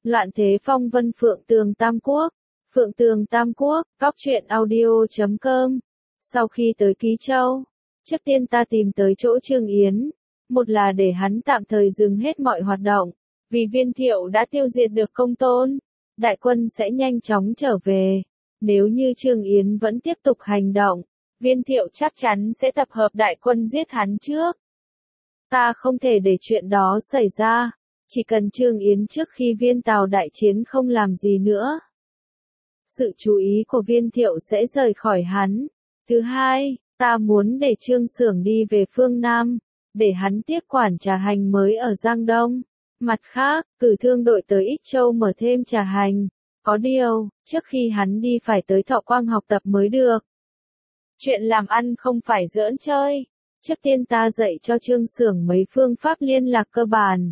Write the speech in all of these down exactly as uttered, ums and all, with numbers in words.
Loạn thế phong vân Phượng Tường Tam Quốc. Phượng Tường Tam Quốc, cóc truyện audio chấm com. Sau khi tới Ký Châu, trước tiên ta tìm tới chỗ Trương Yến. Một là để hắn tạm thời dừng hết mọi hoạt động. Vì Viên Thiệu đã tiêu diệt được Công Tôn, đại quân sẽ nhanh chóng trở về. Nếu như Trương Yến vẫn tiếp tục hành động, Viên Thiệu chắc chắn sẽ tập hợp đại quân giết hắn trước. Ta không thể để chuyện đó xảy ra. Chỉ cần Trương Yến trước khi Viên Tào đại chiến không làm gì nữa, sự chú ý của Viên Thiệu sẽ rời khỏi hắn. Thứ hai, ta muốn để Trương Xưởng đi về phương Nam, để hắn tiếp quản trà hành mới ở Giang Đông. Mặt khác, cử thương đội tới Ích Châu mở thêm trà hành. Có điều, trước khi hắn đi phải tới Thọ Quang học tập mới được. Chuyện làm ăn không phải giỡn chơi. Trước tiên ta dạy cho Trương Xưởng mấy phương pháp liên lạc cơ bản.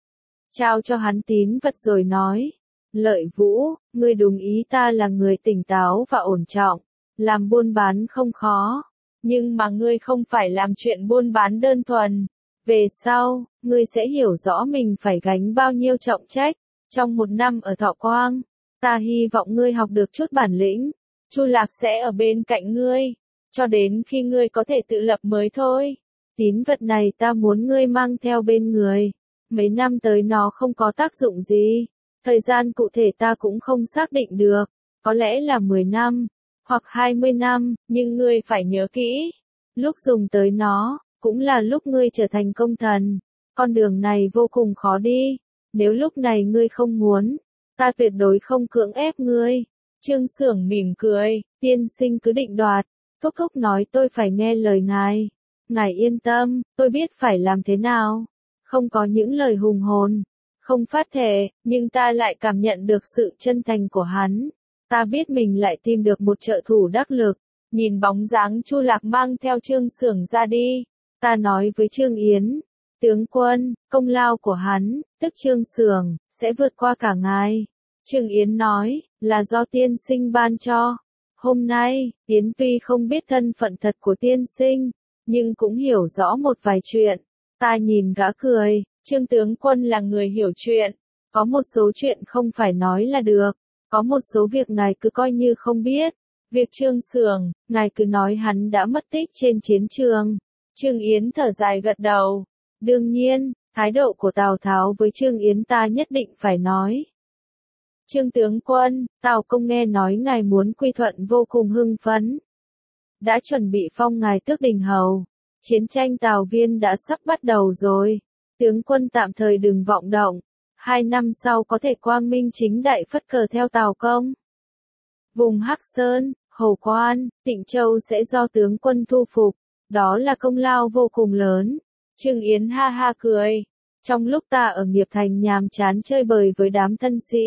Trao cho hắn tín vật rồi nói. Lợi Vũ, ngươi đúng ý ta là người tỉnh táo và ổn trọng. Làm buôn bán không khó. Nhưng mà ngươi không phải làm chuyện buôn bán đơn thuần. Về sau, ngươi sẽ hiểu rõ mình phải gánh bao nhiêu trọng trách. Trong một năm ở Thọ Quang, ta hy vọng ngươi học được chút bản lĩnh. Chu Lạc sẽ ở bên cạnh ngươi, cho đến khi ngươi có thể tự lập mới thôi. Tín vật này ta muốn ngươi mang theo bên người. Mấy năm tới nó không có tác dụng gì. Thời gian cụ thể ta cũng không xác định được. Có lẽ là mười năm, hoặc hai mươi năm, nhưng ngươi phải nhớ kỹ. Lúc dùng tới nó, cũng là lúc ngươi trở thành công thần. Con đường này vô cùng khó đi. Nếu lúc này ngươi không muốn, ta tuyệt đối không cưỡng ép ngươi. Trương Xưởng mỉm cười, tiên sinh cứ định đoạt. Thúc thúc nói tôi phải nghe lời ngài. Ngài yên tâm, tôi biết phải làm thế nào. Không có những lời hùng hồn, không phát thệ, nhưng ta lại cảm nhận được sự chân thành của hắn. Ta biết mình lại tìm được một trợ thủ đắc lực. Nhìn bóng dáng Chu Lạc mang theo Trương Xưởng ra đi, ta nói với Trương Yến, tướng quân, công lao của hắn, tức Trương Xưởng, sẽ vượt qua cả ngài. Trương Yến nói, là do tiên sinh ban cho. Hôm nay, Yến tuy không biết thân phận thật của tiên sinh, nhưng cũng hiểu rõ một vài chuyện. Ta nhìn gã cười, Trương tướng quân là người hiểu chuyện. Có một số chuyện không phải nói là được. Có một số việc ngài cứ coi như không biết. Việc Trương Xưởng, ngài cứ nói hắn đã mất tích trên chiến trường. Trương Yến thở dài gật đầu. Đương nhiên, thái độ của Tào Tháo với Trương Yến ta nhất định phải nói. Trương tướng quân, Tào công nghe nói ngài muốn quy thuận vô cùng hưng phấn. Đã chuẩn bị phong ngài tước đình hầu. Chiến tranh Tào Viên đã sắp bắt đầu rồi. Tướng quân tạm thời đừng vọng động. Hai năm sau có thể quang minh chính đại phất cờ theo Tào công. Vùng Hắc Sơn, Hầu Quan, Tịnh Châu sẽ do tướng quân thu phục. Đó là công lao vô cùng lớn. Trương Yến ha ha cười. Trong lúc ta ở Nghiệp Thành nhàm chán chơi bời với đám thân sĩ,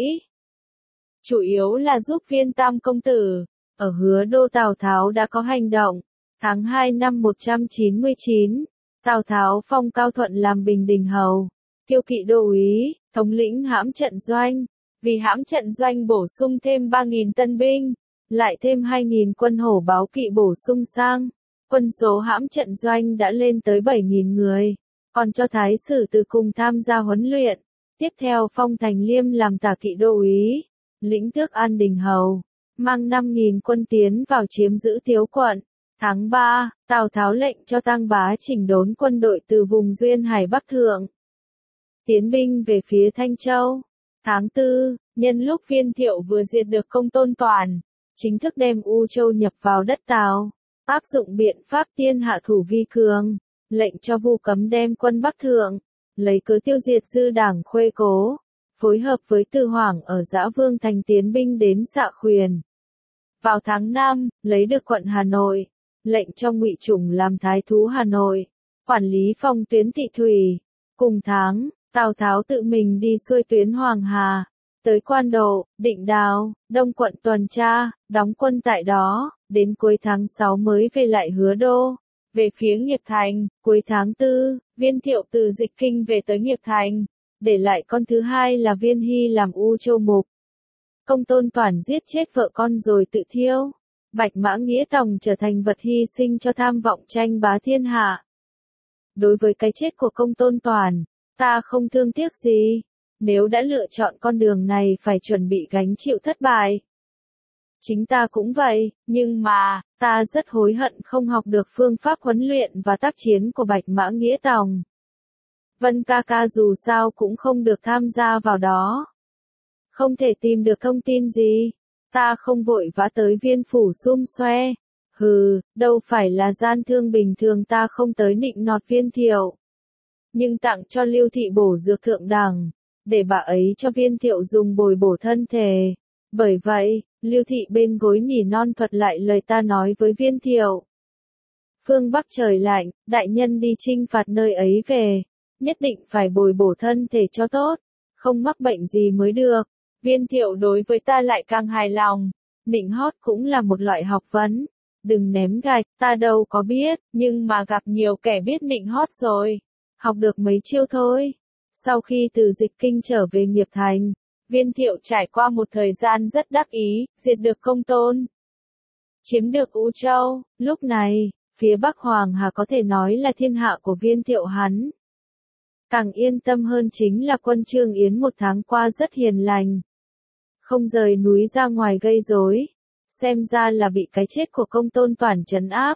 chủ yếu là giúp Viên Tam công tử. Ở Hứa Đô Tào Tháo đã có hành động. Tháng hai năm một trăm chín mươi chín, Tào Tháo phong Cao Thuận làm Bình Đình hầu, Kiêu Kỵ đô úy, thống lĩnh hãm trận doanh. Vì hãm trận doanh bổ sung thêm ba nghìn tân binh, lại thêm hai nghìn quân hổ báo kỵ bổ sung sang, quân số hãm trận doanh đã lên tới bảy nghìn người, còn cho Thái sử Từ cùng tham gia huấn luyện. Tiếp theo phong Thành Liêm làm Tả Kỵ đô úy, lĩnh tước An Đình hầu, mang năm nghìn quân tiến vào chiếm giữ Tiếu quận. Tháng ba, Tào Tháo lệnh cho Tăng Bá chỉnh đốn quân đội từ vùng Duyên Hải Bắc Thượng, tiến binh về phía Thanh Châu. Tháng tư, nhân lúc Viên Thiệu vừa diệt được Công Tôn Toàn, chính thức đem U Châu nhập vào đất Tào, áp dụng biện pháp tiên hạ thủ vi cường, lệnh cho Vu Cấm đem quân Bắc Thượng, lấy cớ tiêu diệt dư đảng Khuê Cố, phối hợp với Từ Hoảng ở Dã Vương Thành tiến binh đến Xạ Khuyền. Vào tháng năm, lấy được quận Hà Nội, lệnh cho Ngụy Chủng làm thái thú Hà Nội, quản lý phòng tuyến Thị Thủy. Cùng tháng, Tào Tháo tự mình đi xuôi tuyến Hoàng Hà, tới Quan Độ, Định Đào, Đông quận tuần tra, đóng quân tại đó, đến cuối tháng sáu mới về lại Hứa Đô. Về phía Nghiệp Thành, cuối tháng tư, Viên Thiệu từ Dịch Kinh về tới Nghiệp Thành, để lại con thứ hai là Viên Hy làm U Châu mục. Công Tôn Toàn giết chết vợ con rồi tự thiêu. Bạch Mã Nghĩa Tòng trở thành vật hy sinh cho tham vọng tranh bá thiên hạ. Đối với cái chết của Công Tôn Toàn, ta không thương tiếc gì. Nếu đã lựa chọn con đường này phải chuẩn bị gánh chịu thất bại. Chính ta cũng vậy, nhưng mà, ta rất hối hận không học được phương pháp huấn luyện và tác chiến của Bạch Mã Nghĩa Tòng. Vân ca ca dù sao cũng không được tham gia vào đó. Không thể tìm được thông tin gì. Ta không vội vã tới Viên Phủ xum xoe. Hừ, đâu phải là gian thương bình thường, ta không tới nịnh nọt Viên Thiệu. Nhưng tặng cho Lưu Thị bổ dược thượng đẳng, để bà ấy cho Viên Thiệu dùng bồi bổ thân thể. Bởi vậy, Lưu Thị bên gối nỉ non thuật lại lời ta nói với Viên Thiệu. Phương Bắc trời lạnh, đại nhân đi chinh phạt nơi ấy về, nhất định phải bồi bổ thân thể cho tốt, không mắc bệnh gì mới được. Viên Thiệu đối với ta lại càng hài lòng. Nịnh hót cũng là một loại học vấn. Đừng ném gạch, ta đâu có biết, nhưng mà gặp nhiều kẻ biết nịnh hót rồi. Học được mấy chiêu thôi. Sau khi từ Dịch Kinh trở về Nghiệp Thành, Viên Thiệu trải qua một thời gian rất đắc ý, diệt được Công Tôn, chiếm được U Châu. Lúc này, phía Bắc Hoàng Hà có thể nói là thiên hạ của Viên Thiệu hắn. Càng yên tâm hơn chính là quân Trương Yến một tháng qua rất hiền lành. Không rời núi ra ngoài gây rối, xem ra là bị cái chết của Công Tôn Toản trấn áp.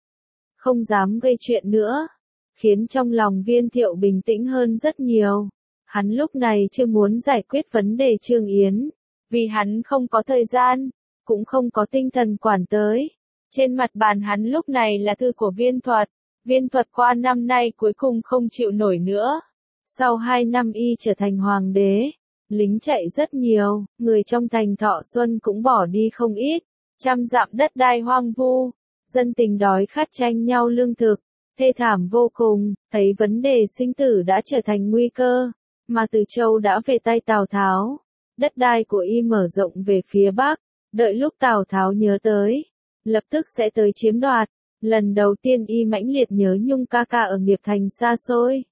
Không dám gây chuyện nữa, khiến trong lòng Viên Thiệu bình tĩnh hơn rất nhiều. Hắn lúc này chưa muốn giải quyết vấn đề Trương Yến, vì hắn không có thời gian, cũng không có tinh thần quản tới. Trên mặt bàn hắn lúc này là thư của Viên Thuật. Viên Thuật qua năm nay cuối cùng không chịu nổi nữa. Sau hai năm y trở thành hoàng đế, lính chạy rất nhiều, người trong thành Thọ Xuân cũng bỏ đi không ít, trăm dặm đất đai hoang vu, dân tình đói khát tranh nhau lương thực, thê thảm vô cùng, thấy vấn đề sinh tử đã trở thành nguy cơ, mà Từ Châu đã về tay Tào Tháo, đất đai của y mở rộng về phía Bắc, đợi lúc Tào Tháo nhớ tới, lập tức sẽ tới chiếm đoạt. Lần đầu tiên y mãnh liệt nhớ Nhung ca ca ở Nghiệp Thành xa xôi.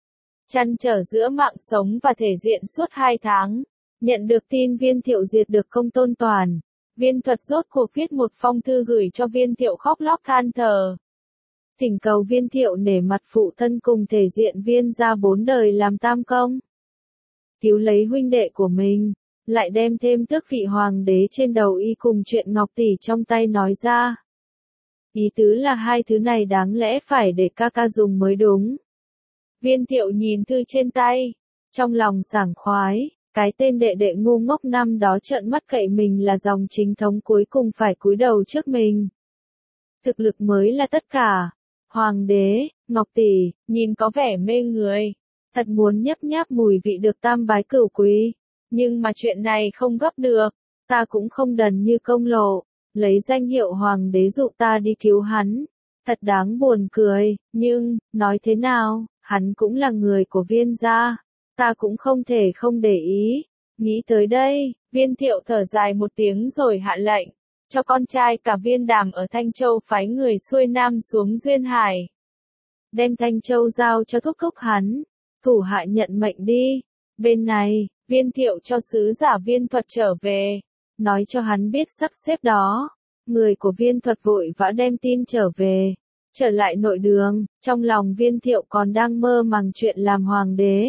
Chăn trở giữa mạng sống và thể diện suốt hai tháng. Nhận được tin Viên Thiệu diệt được Công Tôn Toản, Viên Thuật rốt cuộc viết một phong thư gửi cho Viên Thiệu khóc lóc than thở. Thỉnh cầu Viên Thiệu nể mặt phụ thân cùng thể diện Viên gia bốn đời làm tam công. Cứu lấy huynh đệ của mình, lại đem thêm tước vị hoàng đế trên đầu y cùng chuyện ngọc tỷ trong tay nói ra. Ý tứ là hai thứ này đáng lẽ phải để ca ca dùng mới đúng. Viên Thiệu nhìn thư trên tay, trong lòng sảng khoái, cái tên đệ đệ ngu ngốc năm đó trợn mắt cậy mình là dòng chính thống cuối cùng phải cúi đầu trước mình. Thực lực mới là tất cả. Hoàng đế, Ngọc tỷ, nhìn có vẻ mê người, thật muốn nhấp nháp mùi vị được tam bái cửu quý, nhưng mà chuyện này không gấp được, ta cũng không đần như Công Lộ. Lấy danh hiệu hoàng đế dụ ta đi cứu hắn, thật đáng buồn cười, nhưng, nói thế nào, hắn cũng là người của Viên gia, ta cũng không thể không để ý. Nghĩ tới đây, Viên Thiệu thở dài một tiếng rồi hạ lệnh, cho con trai cả Viên Đàm ở Thanh Châu phái người xuôi nam xuống Duyên Hải. Đem Thanh Châu giao cho thúc thúc hắn, thủ hạ nhận mệnh đi. Bên này, Viên Thiệu cho sứ giả Viên Thuật trở về, nói cho hắn biết sắp xếp đó. Người của Viên Thuật vội vã đem tin trở về, trở lại nội đường, trong lòng Viên Thiệu còn đang mơ màng chuyện làm hoàng đế.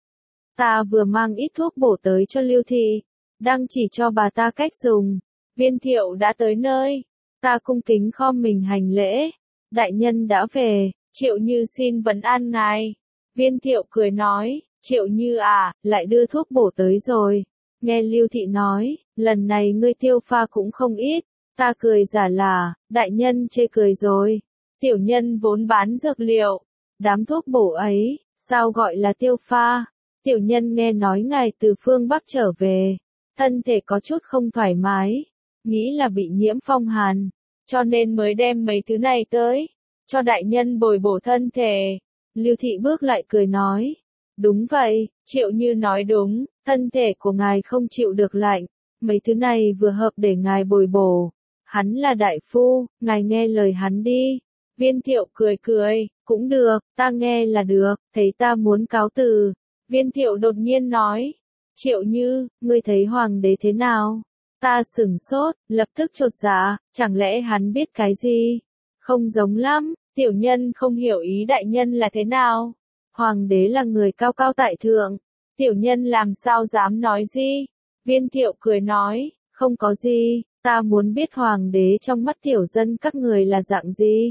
Ta vừa mang ít thuốc bổ tới cho Lưu Thị, đang chỉ cho bà ta cách dùng. Viên Thiệu đã tới nơi, ta cung kính khom mình hành lễ. Đại nhân đã về, Triệu Như xin vấn an ngài. Viên Thiệu cười nói, Triệu Như à, lại đưa thuốc bổ tới rồi. Nghe Lưu Thị nói, lần này ngươi tiêu pha cũng không ít. Ta cười giả là, đại nhân chê cười rồi. Tiểu nhân vốn bán dược liệu. Đám thuốc bổ ấy, sao gọi là tiêu pha? Tiểu nhân nghe nói ngài từ phương Bắc trở về, thân thể có chút không thoải mái, nghĩ là bị nhiễm phong hàn, cho nên mới đem mấy thứ này tới, cho đại nhân bồi bổ thân thể. Lưu Thị bước lại cười nói, đúng vậy, Triệu Như nói đúng, thân thể của ngài không chịu được lạnh, mấy thứ này vừa hợp để ngài bồi bổ. Hắn là đại phu, ngài nghe lời hắn đi. Viên Thiệu cười cười, cũng được, ta nghe là được, thấy ta muốn cáo từ. Viên Thiệu đột nhiên nói, Triệu Như, ngươi thấy hoàng đế thế nào? Ta sửng sốt, lập tức chột dạ, chẳng lẽ hắn biết cái gì? Không giống lắm, tiểu nhân không hiểu ý đại nhân là thế nào. Hoàng đế là người cao cao tại thượng, Tiểu nhân làm sao dám nói gì? Viên thiệu cười nói, không có gì, ta muốn biết hoàng đế trong mắt tiểu dân các người là dạng gì.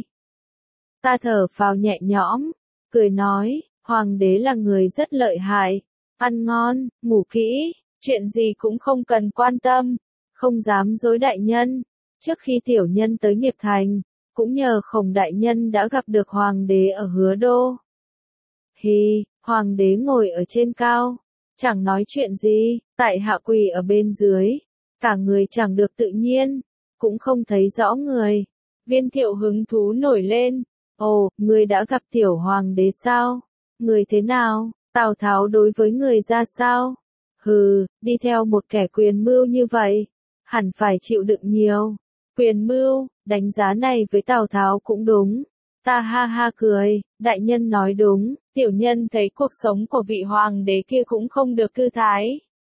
Ta thở phào nhẹ nhõm, cười nói, hoàng đế là người rất lợi hại, ăn ngon, ngủ kỹ, chuyện gì cũng không cần quan tâm, không dám dối đại nhân. Trước khi tiểu nhân tới Nghiệp Thành, cũng nhờ Khổng đại nhân đã gặp được hoàng đế ở Hứa Đô. Hì, hoàng đế ngồi ở trên cao, chẳng nói chuyện gì, tại hạ quỳ ở bên dưới, cả người chẳng được tự nhiên, cũng không thấy rõ người. Viên thiệu hứng thú nổi lên, ồ, người đã gặp tiểu hoàng đế sao? Người thế nào? Tào Tháo đối với người ra sao? Hừ, đi theo một kẻ quyền mưu như vậy, hẳn phải chịu đựng nhiều. Quyền mưu, đánh giá này với Tào Tháo cũng đúng. Ta ha ha cười, đại nhân nói đúng, tiểu nhân thấy cuộc sống của vị hoàng đế kia cũng không được thư thái.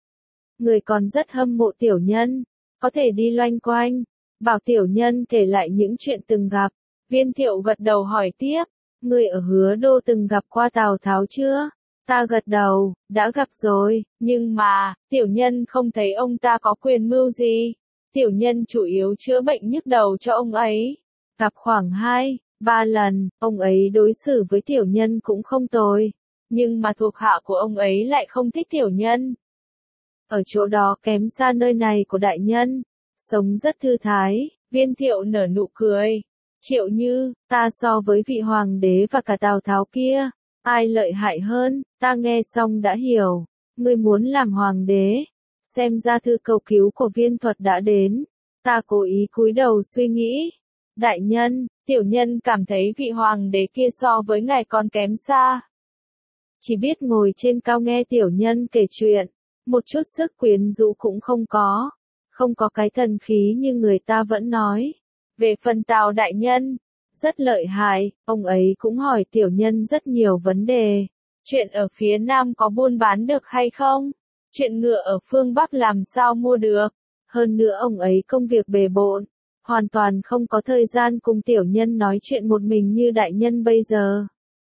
Người còn rất hâm mộ tiểu nhân, có thể đi loanh quanh, bảo tiểu nhân kể lại những chuyện từng gặp. Viên thiệu gật đầu hỏi tiếp, người ở Hứa Đô từng gặp qua Tào Tháo chưa? Ta gật đầu, đã gặp rồi, nhưng mà, tiểu nhân không thấy ông ta có quyền mưu gì. Tiểu nhân chủ yếu chữa bệnh nhức đầu cho ông ấy. Gặp khoảng hai, ba lần, ông ấy đối xử với tiểu nhân cũng không tồi. Nhưng mà thuộc hạ của ông ấy lại không thích tiểu nhân. Ở chỗ đó kém xa nơi này của đại nhân. Sống rất thư thái, viên thiệu nở nụ cười. Triệu Như, ta so với vị hoàng đế và cả Tào Tháo kia, ai lợi hại hơn, ta nghe xong đã hiểu. Ngươi muốn làm hoàng đế. Xem ra thư cầu cứu của Viên Thuật đã đến. Ta cố ý cúi đầu suy nghĩ. Đại nhân, tiểu nhân cảm thấy vị hoàng đế kia so với ngài còn kém xa. Chỉ biết ngồi trên cao nghe tiểu nhân kể chuyện, một chút sức quyến rũ cũng không có, không có cái thần khí như người ta vẫn nói. Về phần Tào đại nhân, rất lợi hại, ông ấy cũng hỏi tiểu nhân rất nhiều vấn đề. Chuyện ở phía Nam có buôn bán được hay không? Chuyện ngựa ở phương Bắc làm sao mua được? Hơn nữa ông ấy công việc bề bộn, hoàn toàn không có thời gian cùng tiểu nhân nói chuyện một mình như đại nhân bây giờ.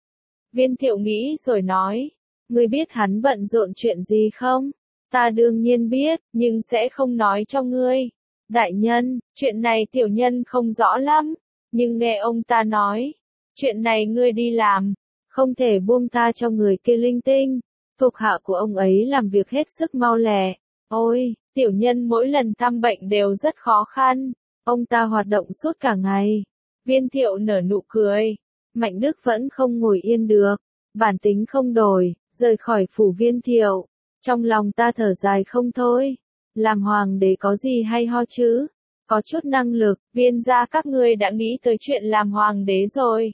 Viên thiệu nghĩ rồi nói, ngươi biết hắn bận rộn chuyện gì không? Ta đương nhiên biết, nhưng sẽ không nói cho ngươi. Đại nhân, chuyện này tiểu nhân không rõ lắm, nhưng nghe ông ta nói, chuyện này ngươi đi làm, không thể buông tha cho người kia linh tinh. Thuộc hạ của ông ấy làm việc hết sức mau lẹ. Ôi, tiểu nhân mỗi lần thăm bệnh đều rất khó khăn. Ông ta hoạt động suốt cả ngày. Viên thiệu nở nụ cười. Mạnh Đức vẫn không ngồi yên được. Bản tính không đổi, rời khỏi phủ Viên thiệu. Trong lòng ta thở dài không thôi. Làm hoàng đế có gì hay ho chứ? Có chút năng lực, viên gia các ngươi đã nghĩ tới chuyện làm hoàng đế rồi.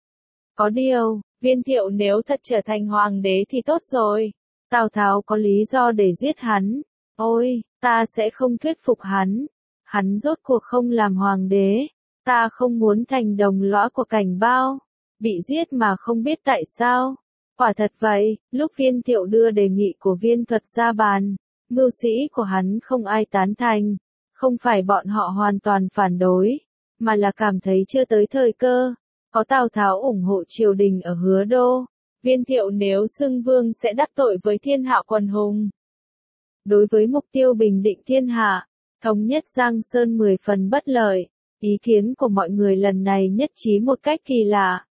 Có điều, Viên thiệu nếu thật trở thành hoàng đế thì tốt rồi. Tào Tháo có lý do để giết hắn. Ôi, ta sẽ không thuyết phục hắn. Hắn rốt cuộc không làm hoàng đế. Ta không muốn thành đồng lõa của Cảnh Bao. Bị giết mà không biết tại sao. Quả thật vậy, lúc Viên thiệu đưa đề nghị của Viên Thuật ra bàn, mưu sĩ của hắn không ai tán thành. Không phải bọn họ hoàn toàn phản đối, mà là cảm thấy chưa tới thời cơ. Có Tào Tháo ủng hộ triều đình ở Hứa Đô, Viên thiệu nếu xưng vương sẽ đắc tội với thiên hạ quần hùng. Đối với mục tiêu bình định thiên hạ, thống nhất Giang Sơn mười phần bất lợi, ý kiến của mọi người lần này nhất trí một cách kỳ lạ.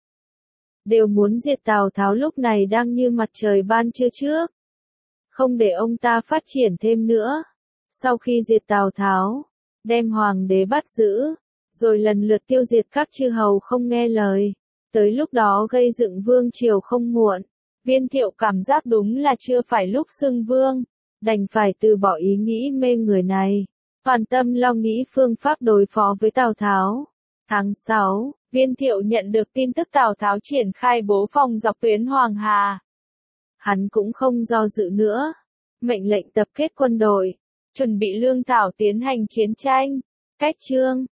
Đều muốn diệt Tào Tháo lúc này đang như mặt trời ban trưa trước. Không để ông ta phát triển thêm nữa. Sau khi diệt Tào Tháo, đem hoàng đế bắt giữ, rồi lần lượt tiêu diệt các chư hầu không nghe lời. Tới lúc đó gây dựng vương triều không muộn. Viên thiệu cảm giác đúng là chưa phải lúc xưng vương, đành phải từ bỏ ý nghĩ mê người này, toàn tâm lo nghĩ phương pháp đối phó với Tào Tháo. Tháng sáu, Viên thiệu nhận được tin tức Tào Tháo triển khai bố phòng dọc tuyến Hoàng Hà. Hắn cũng không do dự nữa, mệnh lệnh tập kết quân đội, chuẩn bị lương thảo tiến hành chiến tranh. Cách chương